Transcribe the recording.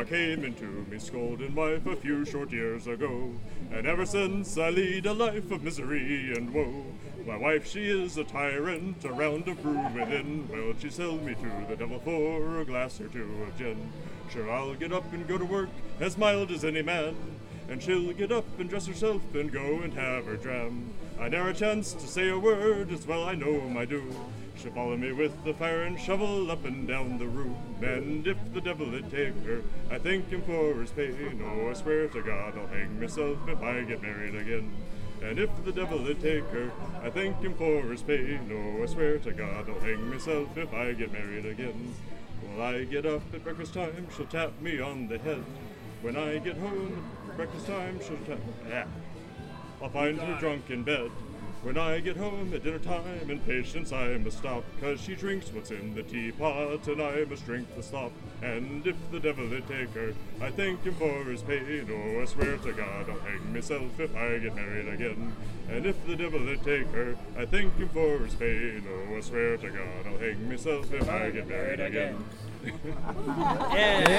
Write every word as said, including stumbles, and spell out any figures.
Ma came into me scolding wife a few short years ago, and ever since I lead a life of misery and woe. My wife, she is a tyrant, a round of brew within. Well, she sold me to the devil for a glass or two of gin. Sure, I'll get up and go to work as mild as any man, and she'll get up and dress herself and go and have her dram. I ne'er a chance to say a word, as well I know my do. She'll follow me with the fire and shovel up and down the room. And if the devil would take her, I thank him for his pain. Oh, I swear to God I'll hang myself if I get married again. And if the devil would take her, I thank him for his pain. Oh, I swear to God I'll hang myself if I get married again. Well, I get up at breakfast time, she'll tap me on the head. When I get home at breakfast time, she'll tap yeah. I'll find her drunk in bed. When I get home at dinner time, in patience I must stop, 'cause she drinks what's in the teapot, and I must drink the slop. And if the devil did take her, I thank him for his pain. Oh, I swear to God I'll hang myself if I get married again. And if the devil did take her, I thank him for his pain. Oh, I swear to God I'll hang myself if I get married again. Yeah.